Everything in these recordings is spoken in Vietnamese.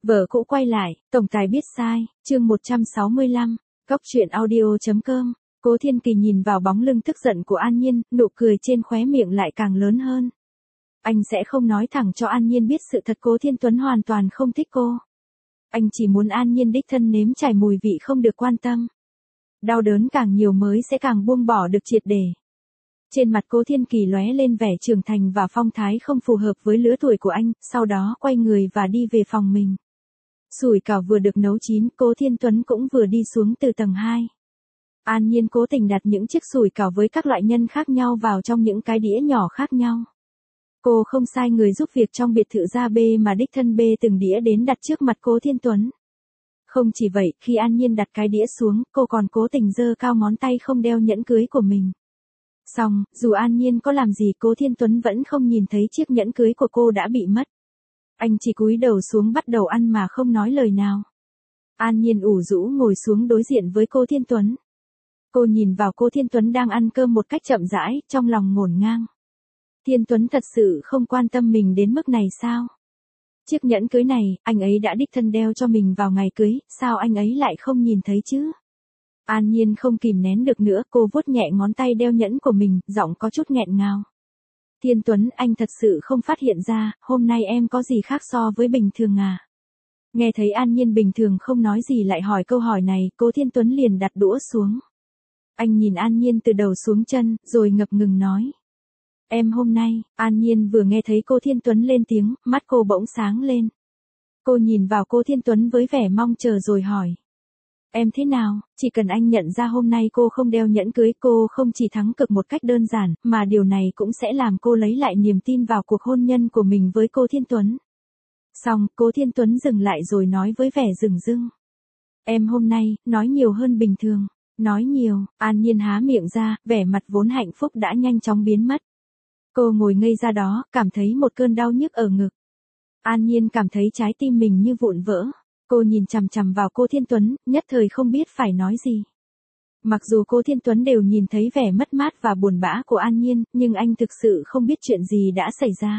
Vợ cũ quay lại, tổng tài biết sai, chương 165, Góc truyện audio.com. Cố Thiên Kỳ nhìn vào bóng lưng tức giận của An Nhiên, nụ cười trên khóe miệng lại càng lớn hơn. Anh sẽ không nói thẳng cho An Nhiên biết sự thật Cố Thiên Tuấn hoàn toàn không thích cô. Anh chỉ muốn An Nhiên đích thân nếm trải mùi vị không được quan tâm. Đau đớn càng nhiều mới sẽ càng buông bỏ được triệt để. Trên mặt Cố Thiên Kỳ lóe lên vẻ trưởng thành và phong thái không phù hợp với lứa tuổi của anh, sau đó quay người và đi về phòng mình. Sủi cảo vừa được nấu chín, Cố Thiên Tuấn cũng vừa đi xuống từ tầng 2. An Nhiên cố tình đặt những chiếc sủi cảo với các loại nhân khác nhau vào trong những cái đĩa nhỏ khác nhau. Cô không sai người giúp việc trong biệt thự ra bê mà đích thân bê từng đĩa đến đặt trước mặt Cố Thiên Tuấn. Không chỉ vậy, khi An Nhiên đặt cái đĩa xuống, cô còn cố tình giơ cao ngón tay không đeo nhẫn cưới của mình. Xong, dù An Nhiên có làm gì Cố Thiên Tuấn vẫn không nhìn thấy chiếc nhẫn cưới của cô đã bị mất. Anh chỉ cúi đầu xuống bắt đầu ăn mà không nói lời nào. An Nhiên ủ rũ ngồi xuống đối diện với Cố Thiên Tuấn. Cô nhìn vào Cố Thiên Tuấn đang ăn cơm một cách chậm rãi, trong lòng ngổn ngang. Thiên Tuấn thật sự không quan tâm mình đến mức này sao? Chiếc nhẫn cưới này, anh ấy đã đích thân đeo cho mình vào ngày cưới, sao anh ấy lại không nhìn thấy chứ? An Nhiên không kìm nén được nữa, cô vuốt nhẹ ngón tay đeo nhẫn của mình, giọng có chút nghẹn ngào. Thiên Tuấn, anh thật sự không phát hiện ra, hôm nay em có gì khác so với bình thường à? Nghe thấy An Nhiên bình thường không nói gì lại hỏi câu hỏi này, Cố Thiên Tuấn liền đặt đũa xuống. Anh nhìn An Nhiên từ đầu xuống chân, rồi ngập ngừng nói. Em hôm nay, An Nhiên vừa nghe thấy Cố Thiên Tuấn lên tiếng, mắt cô bỗng sáng lên. Cô nhìn vào Cố Thiên Tuấn với vẻ mong chờ rồi hỏi. Em thế nào, chỉ cần anh nhận ra hôm nay cô không đeo nhẫn cưới, cô không chỉ thắng cực một cách đơn giản, mà điều này cũng sẽ làm cô lấy lại niềm tin vào cuộc hôn nhân của mình với Cố Thiên Tuấn. Xong, Cố Thiên Tuấn dừng lại rồi nói với vẻ dửng dưng. Em hôm nay, nói nhiều hơn bình thường. Nói nhiều, An Nhiên há miệng ra, vẻ mặt vốn hạnh phúc đã nhanh chóng biến mất. Cô ngồi ngây ra đó, cảm thấy một cơn đau nhức ở ngực. An Nhiên cảm thấy trái tim mình như vụn vỡ. Cô nhìn chằm chằm vào Cố Thiên Tuấn, nhất thời không biết phải nói gì. Mặc dù Cố Thiên Tuấn đều nhìn thấy vẻ mất mát và buồn bã của An Nhiên, nhưng anh thực sự không biết chuyện gì đã xảy ra.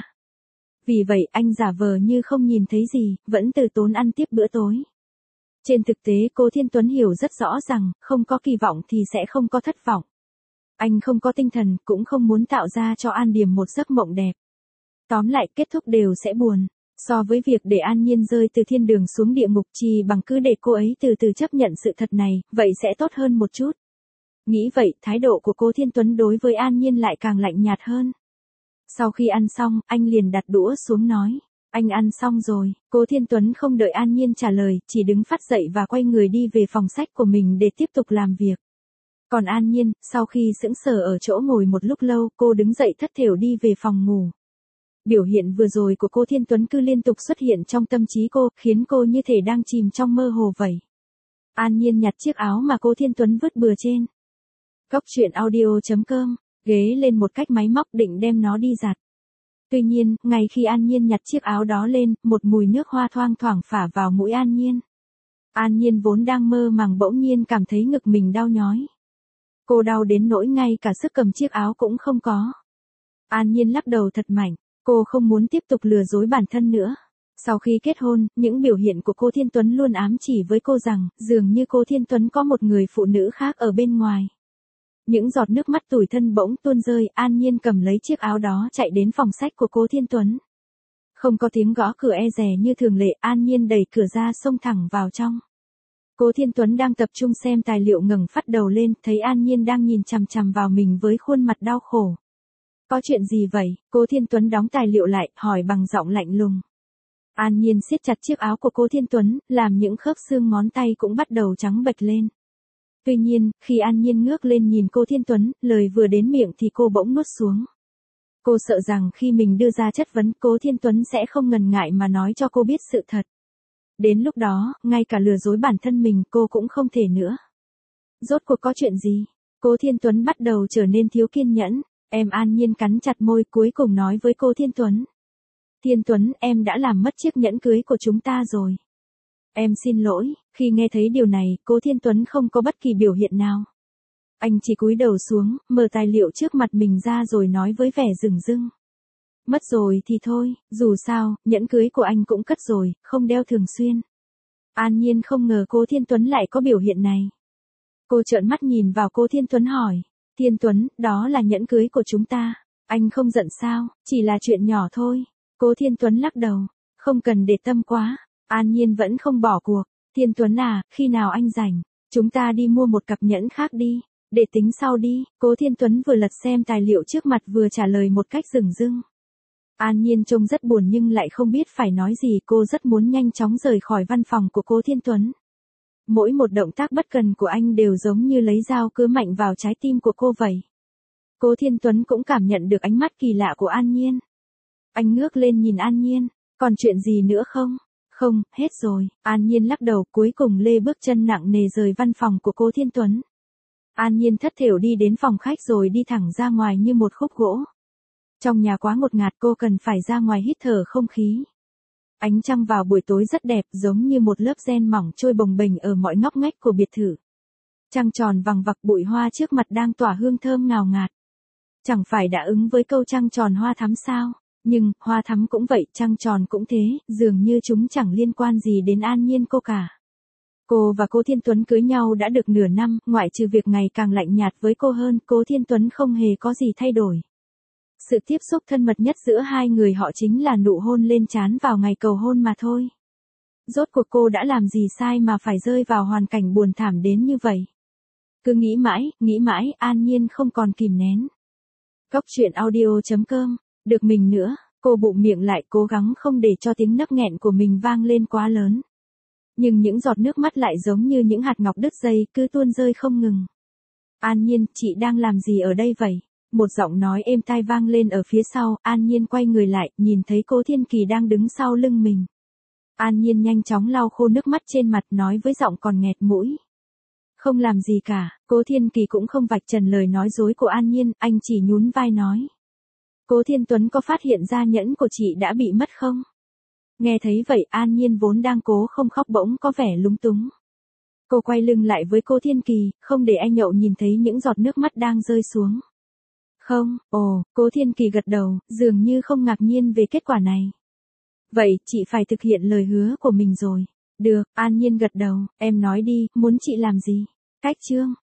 Vì vậy anh giả vờ như không nhìn thấy gì, vẫn từ tốn ăn tiếp bữa tối. Trên thực tế Cố Thiên Tuấn hiểu rất rõ rằng, không có kỳ vọng thì sẽ không có thất vọng. Anh không có tinh thần, cũng không muốn tạo ra cho An Điềm một giấc mộng đẹp. Tóm lại kết thúc đều sẽ buồn. So với việc để An Nhiên rơi từ thiên đường xuống địa ngục, chỉ bằng cứ để cô ấy từ từ chấp nhận sự thật này, vậy sẽ tốt hơn một chút. Nghĩ vậy, thái độ của Cố Thiên Tuấn đối với An Nhiên lại càng lạnh nhạt hơn. Sau khi ăn xong, anh liền đặt đũa xuống nói. Anh ăn xong rồi. Cố Thiên Tuấn không đợi An Nhiên trả lời, chỉ đứng phắt dậy và quay người đi về phòng sách của mình để tiếp tục làm việc. Còn An Nhiên, sau khi sững sờ ở chỗ ngồi một lúc lâu, cô đứng dậy thất thểu đi về phòng ngủ. Biểu hiện vừa rồi của Cố Thiên Tuấn cứ liên tục xuất hiện trong tâm trí cô, khiến cô như thể đang chìm trong mơ hồ vậy. An Nhiên nhặt chiếc áo mà Cố Thiên Tuấn vứt bừa trên Góc truyện audio.com, ghế lên một cách máy móc định đem nó đi giặt. Tuy nhiên, ngay khi An Nhiên nhặt chiếc áo đó lên, một mùi nước hoa thoang thoảng phả vào mũi An Nhiên. An Nhiên vốn đang mơ màng bỗng nhiên cảm thấy ngực mình đau nhói. Cô đau đến nỗi ngay cả sức cầm chiếc áo cũng không có. An Nhiên lắc đầu thật mạnh. Cô không muốn tiếp tục lừa dối bản thân nữa. Sau khi kết hôn, những biểu hiện của Cố Thiên Tuấn luôn ám chỉ với cô rằng, dường như Cố Thiên Tuấn có một người phụ nữ khác ở bên ngoài. Những giọt nước mắt tủi thân bỗng tuôn rơi, An Nhiên cầm lấy chiếc áo đó chạy đến phòng sách của Cố Thiên Tuấn. Không có tiếng gõ cửa e dè như thường lệ, An Nhiên đẩy cửa ra xông thẳng vào trong. Cố Thiên Tuấn đang tập trung xem tài liệu ngẩng phát đầu lên, thấy An Nhiên đang nhìn chằm chằm vào mình với khuôn mặt đau khổ. Có chuyện gì vậy? Cố Thiên Tuấn đóng tài liệu lại, hỏi bằng giọng lạnh lùng. An Nhiên siết chặt chiếc áo của Cố Thiên Tuấn, làm những khớp xương ngón tay cũng bắt đầu trắng bệch lên. Tuy nhiên, khi An Nhiên ngước lên nhìn Cố Thiên Tuấn, lời vừa đến miệng thì cô bỗng nuốt xuống. Cô sợ rằng khi mình đưa ra chất vấn, Cố Thiên Tuấn sẽ không ngần ngại mà nói cho cô biết sự thật. Đến lúc đó, ngay cả lừa dối bản thân mình cô cũng không thể nữa. Rốt cuộc có chuyện gì? Cố Thiên Tuấn bắt đầu trở nên thiếu kiên nhẫn. Em An Nhiên cắn chặt môi cuối cùng nói với Cố Thiên Tuấn. Thiên Tuấn, em đã làm mất chiếc nhẫn cưới của chúng ta rồi. Em xin lỗi. Khi nghe thấy điều này, Cố Thiên Tuấn không có bất kỳ biểu hiện nào. Anh chỉ cúi đầu xuống, mở tài liệu trước mặt mình ra rồi nói với vẻ dửng dưng. Mất rồi thì thôi, dù sao, nhẫn cưới của anh cũng cất rồi, không đeo thường xuyên. An Nhiên không ngờ Cố Thiên Tuấn lại có biểu hiện này. Cô trợn mắt nhìn vào Cố Thiên Tuấn hỏi. Thiên Tuấn, đó là nhẫn cưới của chúng ta. Anh không giận sao, chỉ là chuyện nhỏ thôi. Cố Thiên Tuấn lắc đầu. Không cần để tâm quá. An Nhiên vẫn không bỏ cuộc. Thiên Tuấn à, khi nào anh rảnh, chúng ta đi mua một cặp nhẫn khác đi. Để tính sau đi. Cố Thiên Tuấn vừa lật xem tài liệu trước mặt vừa trả lời một cách dửng dưng. An Nhiên trông rất buồn nhưng lại không biết phải nói gì, cô rất muốn nhanh chóng rời khỏi văn phòng của Cố Thiên Tuấn. Mỗi một động tác bất cần của anh đều giống như lấy dao cứa mạnh vào trái tim của cô vậy. Cố Thiên Tuấn cũng cảm nhận được ánh mắt kỳ lạ của An Nhiên. Anh ngước lên nhìn An Nhiên, còn chuyện gì nữa không? Không, hết rồi. An Nhiên lắc đầu, cuối cùng lê bước chân nặng nề rời văn phòng của Cố Thiên Tuấn. An Nhiên thất thểu đi đến phòng khách rồi đi thẳng ra ngoài như một khúc gỗ. Trong nhà quá ngột ngạt, cô cần phải ra ngoài hít thở không khí. Ánh trăng vào buổi tối rất đẹp, giống như một lớp ren mỏng trôi bồng bềnh ở mọi ngóc ngách của biệt thự. Trăng tròn vằng vặc, bụi hoa trước mặt đang tỏa hương thơm ngào ngạt. Chẳng phải đã ứng với câu trăng tròn hoa thắm sao? Nhưng, hoa thắm cũng vậy, trăng tròn cũng thế, dường như chúng chẳng liên quan gì đến An Nhiên cô cả. Cô và Cố Thiên Tuấn cưới nhau đã được nửa năm, ngoại trừ việc ngày càng lạnh nhạt với cô hơn, Cố Thiên Tuấn không hề có gì thay đổi. Sự tiếp xúc thân mật nhất giữa hai người họ chính là nụ hôn lên trán vào ngày cầu hôn mà thôi. Rốt cuộc cô đã làm gì sai mà phải rơi vào hoàn cảnh buồn thảm đến như vậy? Cứ nghĩ mãi, An Nhiên không còn kìm nén. Cóc truyện audio.com, được mình nữa, cô bụm miệng lại cố gắng không để cho tiếng nấc nghẹn của mình vang lên quá lớn. Nhưng những giọt nước mắt lại giống như những hạt ngọc đứt dây cứ tuôn rơi không ngừng. An Nhiên, chị đang làm gì ở đây vậy? Một giọng nói êm tai vang lên ở phía sau, An Nhiên quay người lại, nhìn thấy Cố Thiên Kỳ đang đứng sau lưng mình. An Nhiên nhanh chóng lau khô nước mắt trên mặt, nói với giọng còn nghẹt mũi. Không làm gì cả. Cố Thiên Kỳ cũng không vạch trần lời nói dối của An Nhiên, anh chỉ nhún vai nói. Cố Thiên Tuấn có phát hiện ra nhẫn của chị đã bị mất không? Nghe thấy vậy, An Nhiên vốn đang cố không khóc bỗng có vẻ lúng túng. Cô quay lưng lại với Cố Thiên Kỳ, không để anh nhậu nhìn thấy những giọt nước mắt đang rơi xuống. Không, Cố Thiên Kỳ gật đầu, dường như không ngạc nhiên về kết quả này. Vậy, chị phải thực hiện lời hứa của mình rồi. Được, An Nhiên gật đầu, em nói đi, muốn chị làm gì? Cách chương.